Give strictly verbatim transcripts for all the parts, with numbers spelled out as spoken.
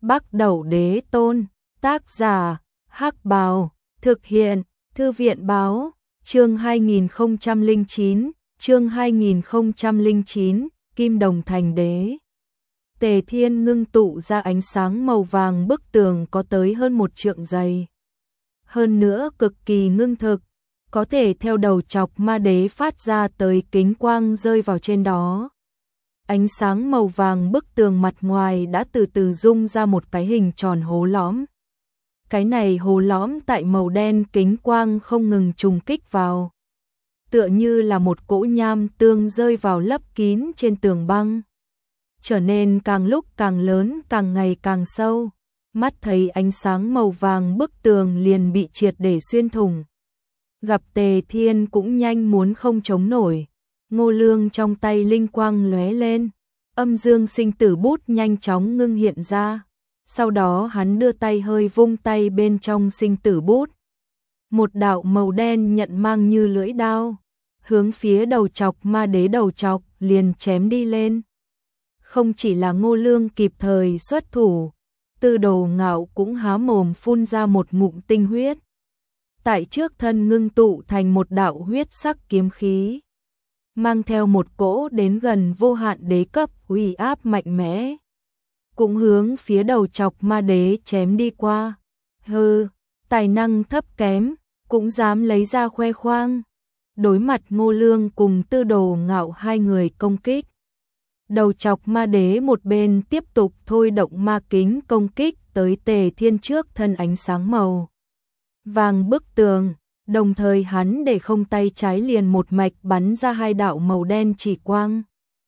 Bắc Đẩu Đế Tôn, tác giả, Hắc Bào, thực hiện, Thư viện Báo, chương hai nghìn không trăm lẻ chín, chương hai nghìn không trăm lẻ chín, Kim Đồng Thành Đế. Tề Thiên ngưng tụ ra ánh sáng màu vàng, bức tường có tới hơn một trượng dày. Hơn nữa cực kỳ ngưng thực, có thể theo đầu chọc ma đế phát ra tới kính quang rơi vào trên đó. Ánh sáng màu vàng bức tường mặt ngoài đã từ từ dung ra một cái hình tròn hố lõm. Cái này hố lõm tại màu đen kính quang không ngừng trùng kích vào. Tựa như là một cỗ nham tương rơi vào lấp kín trên tường băng. Trở nên càng lúc càng lớn, càng ngày càng sâu. Mắt thấy ánh sáng màu vàng bức tường liền bị triệt để xuyên thủng. Gặp Tề Thiên cũng nhanh muốn không chống nổi. Ngô Lương trong tay linh quang lóe lên, âm dương sinh tử bút nhanh chóng ngưng hiện ra. Sau đó hắn đưa tay hơi vung tay, bên trong sinh tử bút. Một đạo màu đen nhận mang như lưỡi đao, hướng phía đầu chọc ma đế đầu chọc liền chém đi lên. Không chỉ là Ngô Lương kịp thời xuất thủ, Tư Đồ Ngạo cũng há mồm phun ra một ngụm tinh huyết. Tại trước thân ngưng tụ thành một đạo huyết sắc kiếm khí, mang theo một cỗ đến gần vô hạn đế cấp uy áp mạnh mẽ, cũng hướng phía đầu chọc ma đế chém đi qua. Hừ, tài năng thấp kém, cũng dám lấy ra khoe khoang. Đối mặt Ngô Lương cùng Tư Đồ Ngạo hai người công kích, đầu chọc ma đế một bên tiếp tục thôi động ma kính công kích tới Tề Thiên trước thân ánh sáng màu vàng bức tường, đồng thời hắn để không tay trái liền một mạch bắn ra hai đạo màu đen chỉ quang,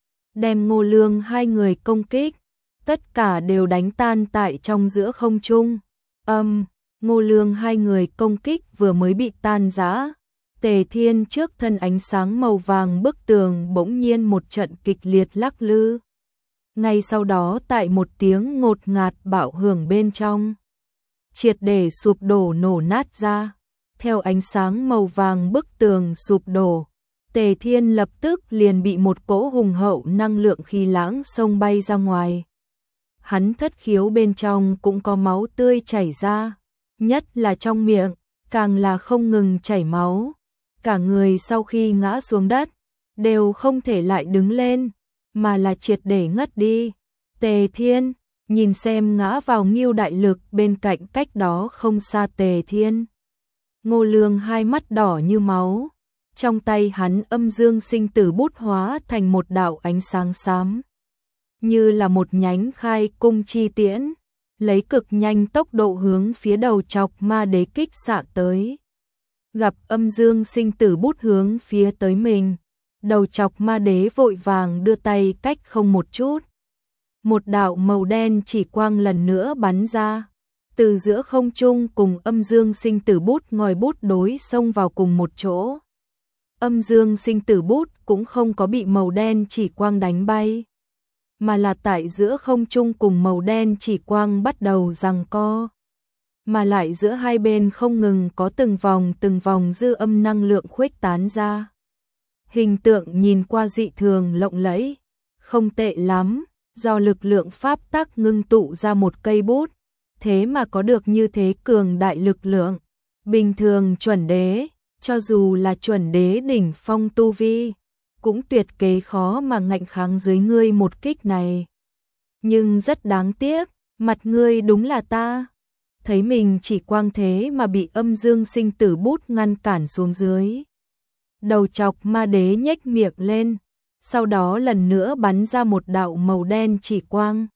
đem Ngô Lương hai người công kích, tất cả đều đánh tan tại trong giữa không trung. Âm, um, Ngô Lương hai người công kích vừa mới bị tan rã, Tề Thiên trước thân ánh sáng màu vàng bức tường bỗng nhiên một trận kịch liệt lắc lư. Ngay sau đó tại một tiếng ngột ngạt bạo hưởng bên trong, triệt để sụp đổ nổ nát ra. Theo ánh sáng màu vàng bức tường sụp đổ, Tề Thiên lập tức liền bị một cỗ hùng hậu năng lượng khí lãng xông bay ra ngoài. Hắn thất khiếu bên trong cũng có máu tươi chảy ra, nhất là trong miệng, càng là không ngừng chảy máu. Cả người sau khi ngã xuống đất, đều không thể lại đứng lên, mà là triệt để ngất đi. Tề Thiên, nhìn xem ngã vào Ngưu Đại Lực bên cạnh cách đó không xa Tề Thiên. Ngô Lương hai mắt đỏ như máu, trong tay hắn âm dương sinh tử bút hóa thành một đạo ánh sáng xám, như là một nhánh khai cung chi tiễn, lấy cực nhanh tốc độ hướng phía đầu chọc ma đế kích xạ tới. Gặp âm dương sinh tử bút hướng phía tới mình, đầu chọc ma đế vội vàng đưa tay cách không một chút. Một đạo màu đen chỉ quang lần nữa bắn ra, từ giữa không trung cùng âm dương sinh tử bút ngòi bút đối xông vào cùng một chỗ. Âm dương sinh tử bút cũng không có bị màu đen chỉ quang đánh bay, mà là tại giữa không trung cùng màu đen chỉ quang bắt đầu giằng co. Mà lại giữa hai bên không ngừng có từng vòng từng vòng dư âm năng lượng khuếch tán ra. Hình tượng nhìn qua dị thường lộng lẫy, không tệ lắm, do lực lượng pháp tắc ngưng tụ ra một cây bút, thế mà có được như thế cường đại lực lượng. Bình thường chuẩn đế, cho dù là chuẩn đế đỉnh phong tu vi, cũng tuyệt kế khó mà ngạnh kháng dưới ngươi một kích này. Nhưng rất đáng tiếc, mặt ngươi đúng là ta. Thấy mình chỉ quang thế mà bị âm dương sinh tử bút ngăn cản xuống dưới. Đầu chọc ma đế nhếch miệng lên, sau đó lần nữa bắn ra một đạo màu đen chỉ quang,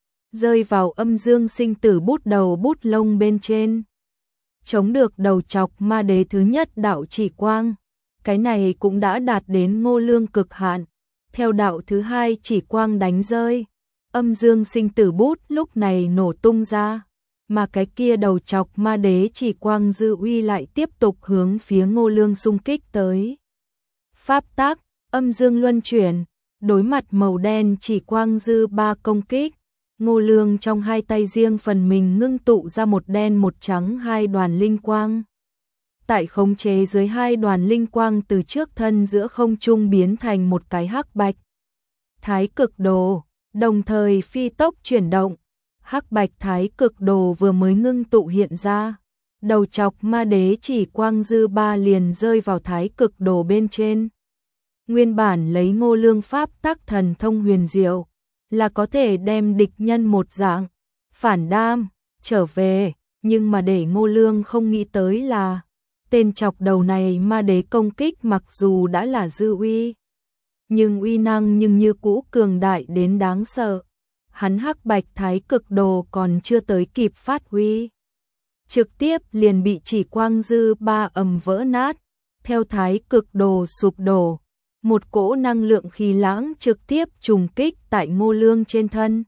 rơi vào âm dương sinh tử bút đầu bút lông bên trên. Chống được đầu chọc ma đế thứ nhất đạo chỉ quang, cái này cũng đã đạt đến Ngô Lương cực hạn. Theo đạo thứ hai chỉ quang đánh rơi, âm dương sinh tử bút lúc này nổ tung ra. Mà cái kia đầu chọc ma đế chỉ quang dư uy lại tiếp tục hướng phía Ngô Lương xung kích tới. Pháp tắc, âm dương luân chuyển, đối mặt màu đen chỉ quang dư ba công kích, Ngô Lương trong hai tay riêng phần mình ngưng tụ ra một đen một trắng hai đoàn linh quang. Tại khống chế dưới hai đoàn linh quang từ trước thân giữa không trung biến thành một cái hắc bạch thái cực đồ, đồng thời phi tốc chuyển động. Hắc bạch thái cực đồ vừa mới ngưng tụ hiện ra, đầu chọc ma đế chỉ quang dư ba liền rơi vào thái cực đồ bên trên. Nguyên bản lấy Ngô Lương pháp tắc thần thông huyền diệu, là có thể đem địch nhân một dạng, phản đam, trở về, nhưng mà để Ngô Lương không nghĩ tới là, tên chọc đầu này ma đế công kích mặc dù đã là dư uy, nhưng uy năng nhưng như cũ cường đại đến đáng sợ. Hắn hắc bạch thái cực đồ còn chưa tới kịp phát huy, trực tiếp liền bị chỉ quang dư ba ầm vỡ nát, theo thái cực đồ sụp đổ, một cỗ năng lượng khí lãng trực tiếp trùng kích tại Ngô Lương trên thân.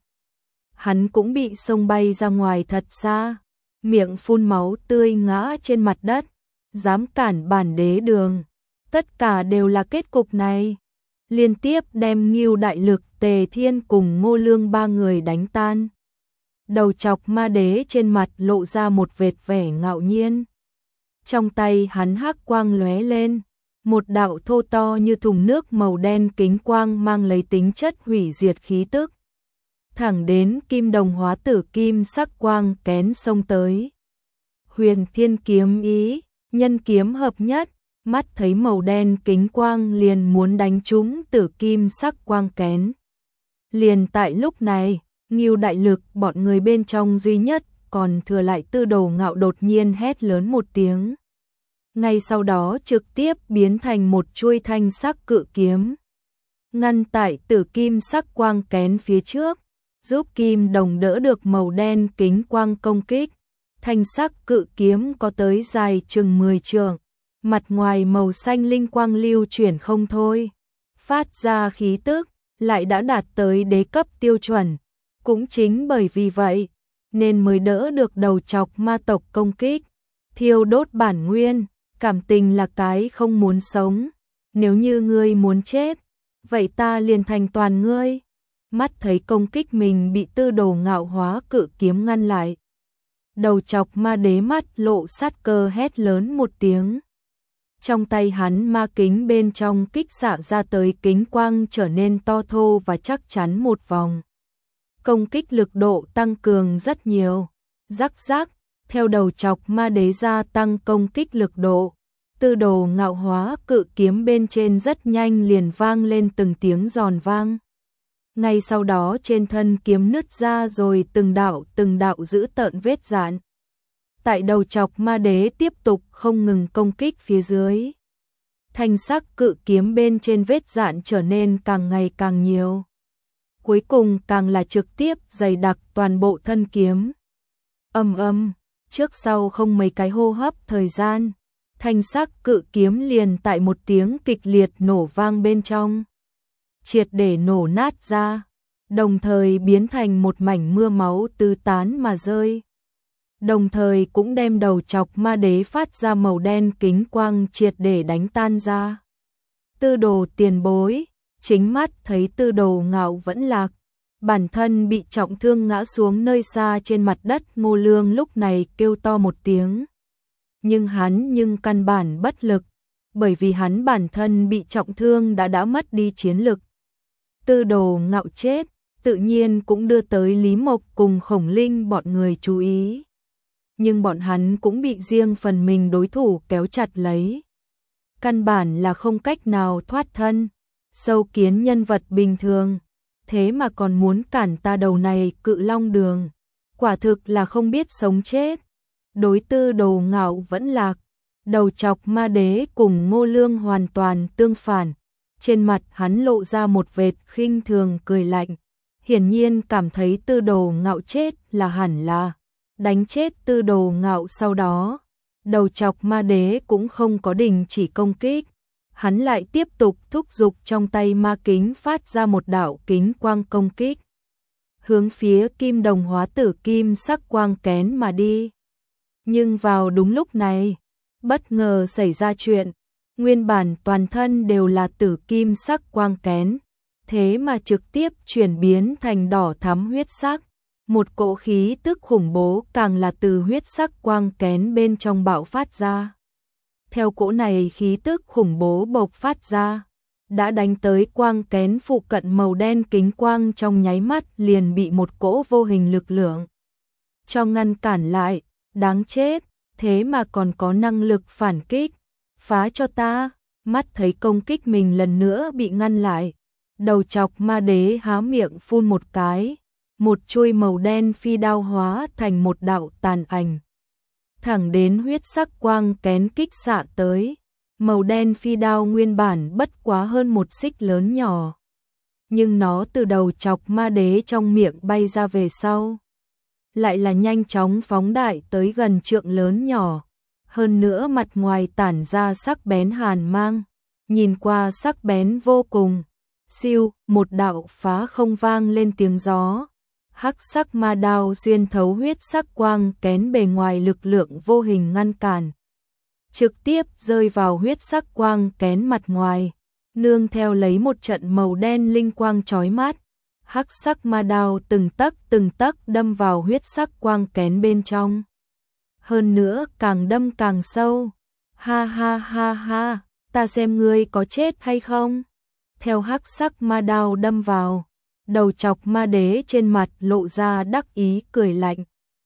Hắn cũng bị xông bay ra ngoài thật xa, miệng phun máu tươi ngã trên mặt đất, dám cản bản đế đường, tất cả đều là kết cục này. Liên tiếp đem Ngưu Đại Lực, Tề Thiên cùng Ngô Lương ba người đánh tan. Đầu chọc ma đế trên mặt lộ ra một vệt vẻ ngạo nhiên. Trong tay hắn hắc quang lóe lên, một đạo thô to như thùng nước màu đen kính quang mang lấy tính chất hủy diệt khí tức. Thẳng đến kim đồng hóa tử kim sắc quang kén xông tới. Huyền Thiên kiếm ý, nhân kiếm hợp nhất, mắt thấy màu đen kính quang liền muốn đánh trúng tử kim sắc quang kén. Liền tại lúc này, Ngưu Đại Lực bọn người bên trong duy nhất còn thừa lại Tư Đồ Ngạo đột nhiên hét lớn một tiếng. Ngay sau đó trực tiếp biến thành một chuôi thanh sắc cự kiếm, ngăn tại tử kim sắc quang kén phía trước, giúp kim đồng đỡ được màu đen kính quang công kích. Thanh sắc cự kiếm có tới dài chừng mười trượng, mặt ngoài màu xanh linh quang lưu chuyển không thôi, phát ra khí tức lại đã đạt tới đế cấp tiêu chuẩn. Cũng chính bởi vì vậy nên mới đỡ được đầu chọc ma tộc công kích, thiêu đốt bản nguyên. Cảm tình là cái không muốn sống, nếu như ngươi muốn chết, vậy ta liền thành toàn ngươi. Mắt thấy công kích mình bị Tư Đồ Ngạo hóa cự kiếm ngăn lại, đầu chọc ma đế mắt lộ sát cơ hét lớn một tiếng. Trong tay hắn ma kính bên trong kích xạ ra tới kính quang trở nên to thô và chắc chắn một vòng. Công kích lực độ tăng cường rất nhiều. Rắc rắc, theo đầu chọc ma đế gia tăng công kích lực độ, Tư Đồ Ngạo hóa cự kiếm bên trên rất nhanh liền vang lên từng tiếng giòn vang. Ngay sau đó trên thân kiếm nứt ra rồi từng đạo từng đạo dữ tợn vết rạn. Tại đầu chọc ma đế tiếp tục không ngừng công kích phía dưới, thanh sắc cự kiếm bên trên vết rạn trở nên càng ngày càng nhiều. Cuối cùng càng là trực tiếp dày đặc toàn bộ thân kiếm. Ầm ầm, trước sau không mấy cái hô hấp thời gian, thanh sắc cự kiếm liền tại một tiếng kịch liệt nổ vang bên trong, triệt để nổ nát ra, đồng thời biến thành một mảnh mưa máu tứ tán mà rơi. Đồng thời cũng đem đầu chọc ma đế phát ra màu đen kính quang triệt để đánh tan ra. Tư Đồ tiền bối, chính mắt thấy Tư Đồ Ngạo vẫn lạc, bản thân bị trọng thương ngã xuống nơi xa trên mặt đất. Ngô Lương lúc này kêu to một tiếng, nhưng hắn nhưng căn bản bất lực, bởi vì hắn bản thân bị trọng thương đã đã mất đi chiến lực. Tư Đồ Ngạo chết, tự nhiên cũng đưa tới Lý Mộc cùng Khổng Linh bọn người chú ý. Nhưng bọn hắn cũng bị riêng phần mình đối thủ kéo chặt lấy, căn bản là không cách nào thoát thân. Sâu kiến nhân vật bình thường, thế mà còn muốn cản ta đầu này cự long đường, quả thực là không biết sống chết. Đối Tư Đồ Ngạo vẫn lạc, đầu chọc ma đế cùng Ngô Lương hoàn toàn tương phản. Trên mặt hắn lộ ra một vệt khinh thường cười lạnh, hiển nhiên cảm thấy Tư Đồ Ngạo chết là hẳn là đánh chết Tư Đồ Ngạo. Sau đó, đầu chọc ma đế cũng không có đình chỉ công kích, hắn lại tiếp tục thúc giục trong tay ma kính phát ra một đạo kính quang công kích, hướng phía kim đồng hóa tử kim sắc quang kén mà đi. Nhưng vào đúng lúc này, bất ngờ xảy ra chuyện, nguyên bản toàn thân đều là tử kim sắc quang kén, thế mà trực tiếp chuyển biến thành đỏ thắm huyết sắc. Một cỗ khí tức khủng bố càng là từ huyết sắc quang kén bên trong bạo phát ra. Theo cỗ này khí tức khủng bố bộc phát ra, đã đánh tới quang kén phụ cận, màu đen kính quang trong nháy mắt liền bị một cỗ vô hình lực lượng cho ngăn cản lại, đáng chết, thế mà còn có năng lực phản kích, phá cho ta. Mắt thấy công kích mình lần nữa bị ngăn lại, đầu chọc ma đế há miệng phun một cái, một chuôi màu đen phi đao hóa thành một đạo tàn ảnh, thẳng đến huyết sắc quang kén kích xạ tới. Màu đen phi đao nguyên bản bất quá hơn một xích lớn nhỏ, nhưng nó từ đầu chọc ma đế trong miệng bay ra về sau, lại là nhanh chóng phóng đại tới gần trượng lớn nhỏ, hơn nữa mặt ngoài tản ra sắc bén hàn mang, nhìn qua sắc bén vô cùng. Siêu, một đạo phá không vang lên tiếng gió, hắc sắc ma đao xuyên thấu huyết sắc quang kén bề ngoài lực lượng vô hình ngăn cản, trực tiếp rơi vào huyết sắc quang kén mặt ngoài, nương theo lấy một trận màu đen linh quang chói mắt, hắc sắc ma đao từng tấc từng tấc đâm vào huyết sắc quang kén bên trong. Hơn nữa càng đâm càng sâu. Ha ha ha ha, ta xem ngươi có chết hay không. Theo hắc sắc ma đao đâm vào, đầu chọc ma đế trên mặt lộ ra đắc ý cười lạnh.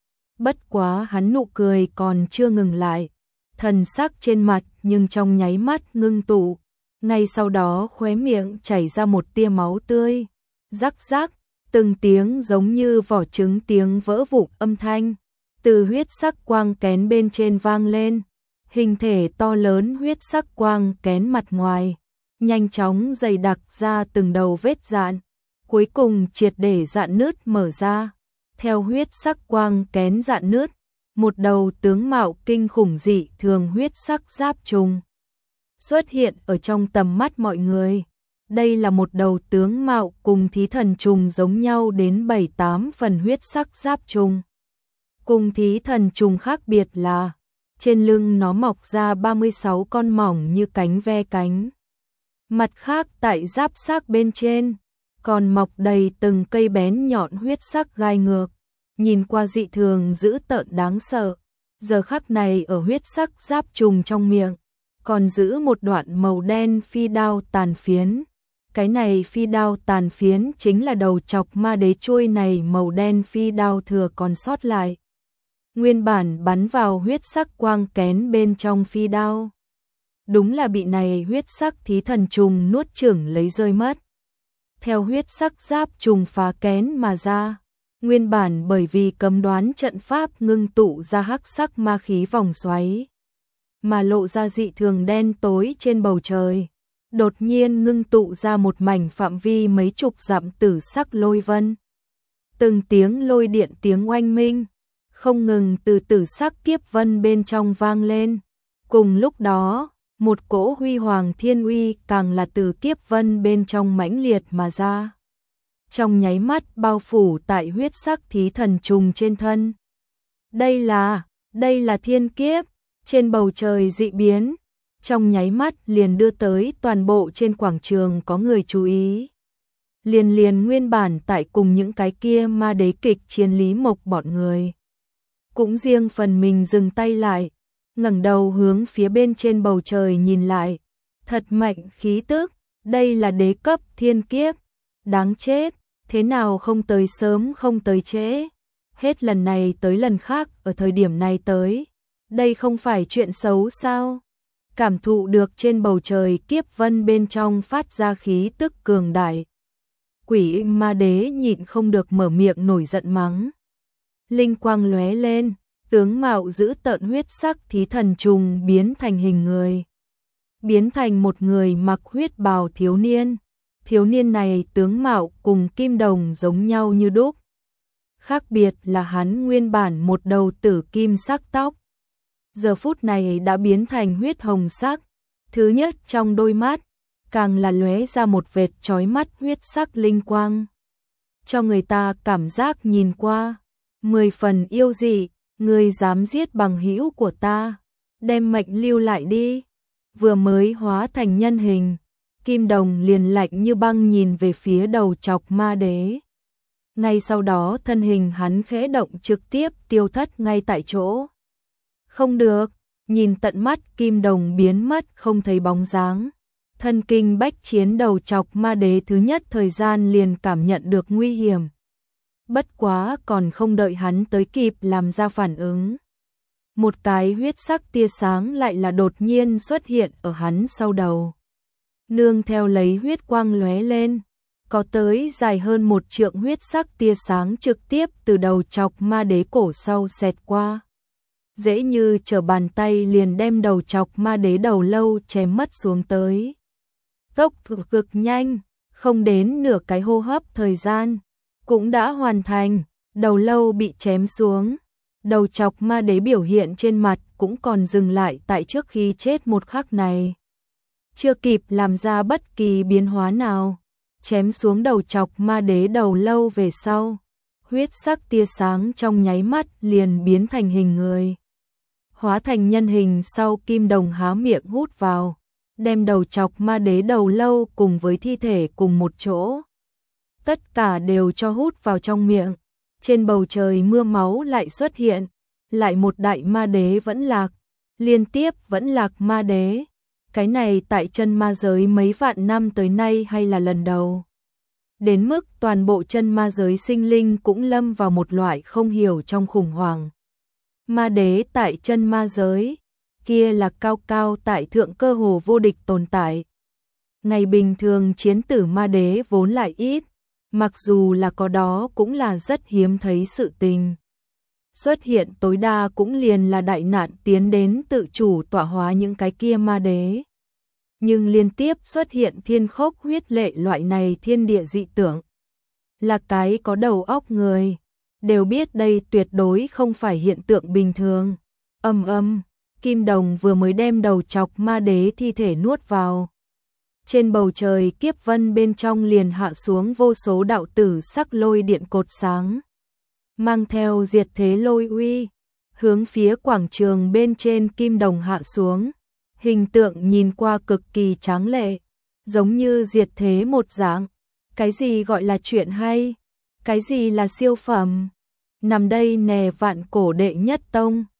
Bất quá hắn nụ cười còn chưa ngừng lại, thần sắc trên mặt nhưng trong nháy mắt ngưng tụ, ngay sau đó khóe miệng chảy ra một tia máu tươi. Rắc rắc, từng tiếng giống như vỏ trứng tiếng vỡ vụn âm thanh từ huyết sắc quang kén bên trên vang lên, hình thể to lớn huyết sắc quang kén mặt ngoài nhanh chóng dày đặc ra từng đầu vết rạn, cuối cùng triệt để rạn nứt mở ra. Theo huyết sắc quang kén rạn nứt, một đầu tướng mạo kinh khủng dị thường huyết sắc giáp trùng xuất hiện ở trong tầm mắt mọi người. Đây là một đầu tướng mạo cùng thí thần trùng giống nhau đến bảy tám phần huyết sắc giáp trùng. Cùng thí thần trùng khác biệt là trên lưng nó mọc ra ba mươi sáu con mỏng như cánh ve cánh. Mặt khác tại giáp xác bên trên còn mọc đầy từng cây bén nhọn huyết sắc gai ngược, nhìn qua dị thường dữ tợn đáng sợ. Giờ khắc này ở huyết sắc giáp trùng trong miệng còn giữ một đoạn màu đen phi đao tàn phiến. Cái này phi đao tàn phiến chính là đầu chọc ma đế chuôi này màu đen phi đao thừa còn sót lại. Nguyên bản bắn vào huyết sắc quang kén bên trong phi đao, đúng là bị này huyết sắc thí thần trùng nuốt chửng lấy rơi mất. Theo huyết sắc giáp trùng phá kén mà ra, nguyên bản bởi vì cấm đoán trận pháp ngưng tụ ra hắc sắc ma khí vòng xoáy, mà lộ ra dị thường đen tối trên bầu trời, đột nhiên ngưng tụ ra một mảnh phạm vi mấy chục dặm tử sắc lôi vân. Từng tiếng lôi điện tiếng oanh minh không ngừng từ tử sắc kiếp vân bên trong vang lên. Cùng lúc đó, một cỗ huy hoàng thiên uy càng là từ kiếp vân bên trong mãnh liệt mà ra, trong nháy mắt bao phủ tại huyết sắc thí thần trùng trên thân. Đây là, đây là thiên kiếp. Trên bầu trời dị biến, trong nháy mắt liền đưa tới toàn bộ trên quảng trường có người chú ý. Liền liền nguyên bản tại cùng những cái kia ma đế kịch chiến Lý Mộc bọn người cũng riêng phần mình dừng tay lại, ngẩng đầu hướng phía bên trên bầu trời nhìn lại. Thật mạnh khí tức, đây là đế cấp thiên kiếp. Đáng chết, thế nào không tới sớm không tới trễ. Hết lần này tới lần khác ở thời điểm này tới. Đây không phải chuyện xấu sao? Cảm thụ được trên bầu trời kiếp vân bên trong phát ra khí tức cường đại, quỷ ma đế nhịn không được mở miệng nổi giận mắng. Linh quang lóe lên, tướng mạo dữ tợn huyết sắc thí thần trùng biến thành hình người, biến thành một người mặc huyết bào thiếu niên. Thiếu niên này tướng mạo cùng Kim Đồng giống nhau như đúc, khác biệt là hắn nguyên bản một đầu tử kim sắc tóc, giờ phút này đã biến thành huyết hồng sắc. Thứ nhất trong đôi mắt càng là lóe ra một vệt chói mắt huyết sắc linh quang, cho người ta cảm giác nhìn qua mười phần yêu dị. Ngươi dám giết bằng hữu của ta, đem mệnh lưu lại đi. Vừa mới hóa thành nhân hình, Kim Đồng liền lạnh như băng nhìn về phía đầu chọc ma đế. Ngay sau đó thân hình hắn khẽ động trực tiếp tiêu thất ngay tại chỗ. Không được, nhìn tận mắt Kim Đồng biến mất không thấy bóng dáng. Thân kinh bách chiến đầu chọc ma đế thứ nhất thời gian liền cảm nhận được nguy hiểm. Bất quá còn không đợi hắn tới kịp làm ra phản ứng. Một cái huyết sắc tia sáng lại là đột nhiên xuất hiện ở hắn sau đầu. Nương theo lấy huyết quang lóe lên, có tới dài hơn một trượng huyết sắc tia sáng trực tiếp từ đầu chọc ma đế cổ sau xẹt qua. Dễ như trở bàn tay liền đem đầu chọc ma đế đầu lâu chém mất xuống tới. Tốc độ cực nhanh, không đến nửa cái hô hấp thời gian, cũng đã hoàn thành, đầu lâu bị chém xuống. Đầu chọc ma đế biểu hiện trên mặt cũng còn dừng lại tại trước khi chết một khắc này. Chưa kịp làm ra bất kỳ biến hóa nào, chém xuống đầu chọc ma đế đầu lâu về sau. Huyết sắc tia sáng trong nháy mắt liền biến thành hình người. Hóa thành nhân hình sau Kim Đồng há miệng hút vào, đem đầu chọc ma đế đầu lâu cùng với thi thể cùng một chỗ. Tất cả đều cho hút vào trong miệng. Trên bầu trời mưa máu lại xuất hiện, lại một đại ma đế vẫn lạc, liên tiếp vẫn lạc ma đế. Cái này tại chân ma giới mấy vạn năm tới nay hay là lần đầu. Đến mức toàn bộ chân ma giới sinh linh cũng lâm vào một loại không hiểu trong khủng hoảng. Ma đế tại chân ma giới, kia là cao cao tại thượng cơ hồ vô địch tồn tại. Ngày bình thường chiến tử ma đế vốn lại ít, mặc dù là có đó cũng là rất hiếm thấy sự tình. Xuất hiện tối đa cũng liền là đại nạn tiến đến tự chủ tọa hóa những cái kia ma đế. Nhưng liên tiếp xuất hiện thiên khốc huyết lệ loại này thiên địa dị tưởng. Là cái có đầu óc người, đều biết đây tuyệt đối không phải hiện tượng bình thường. Âm âm, Kim Đồng vừa mới đem đầu chọc ma đế thi thể nuốt vào. Trên bầu trời kiếp vân bên trong liền hạ xuống vô số đạo tử sắc lôi điện cột sáng. Mang theo diệt thế lôi uy, hướng phía quảng trường bên trên Kim Đồng hạ xuống. Hình tượng nhìn qua cực kỳ tráng lệ, giống như diệt thế một dạng. Cái gì gọi là chuyện hay? Cái gì là siêu phẩm? Nằm đây nè vạn cổ đệ nhất tông.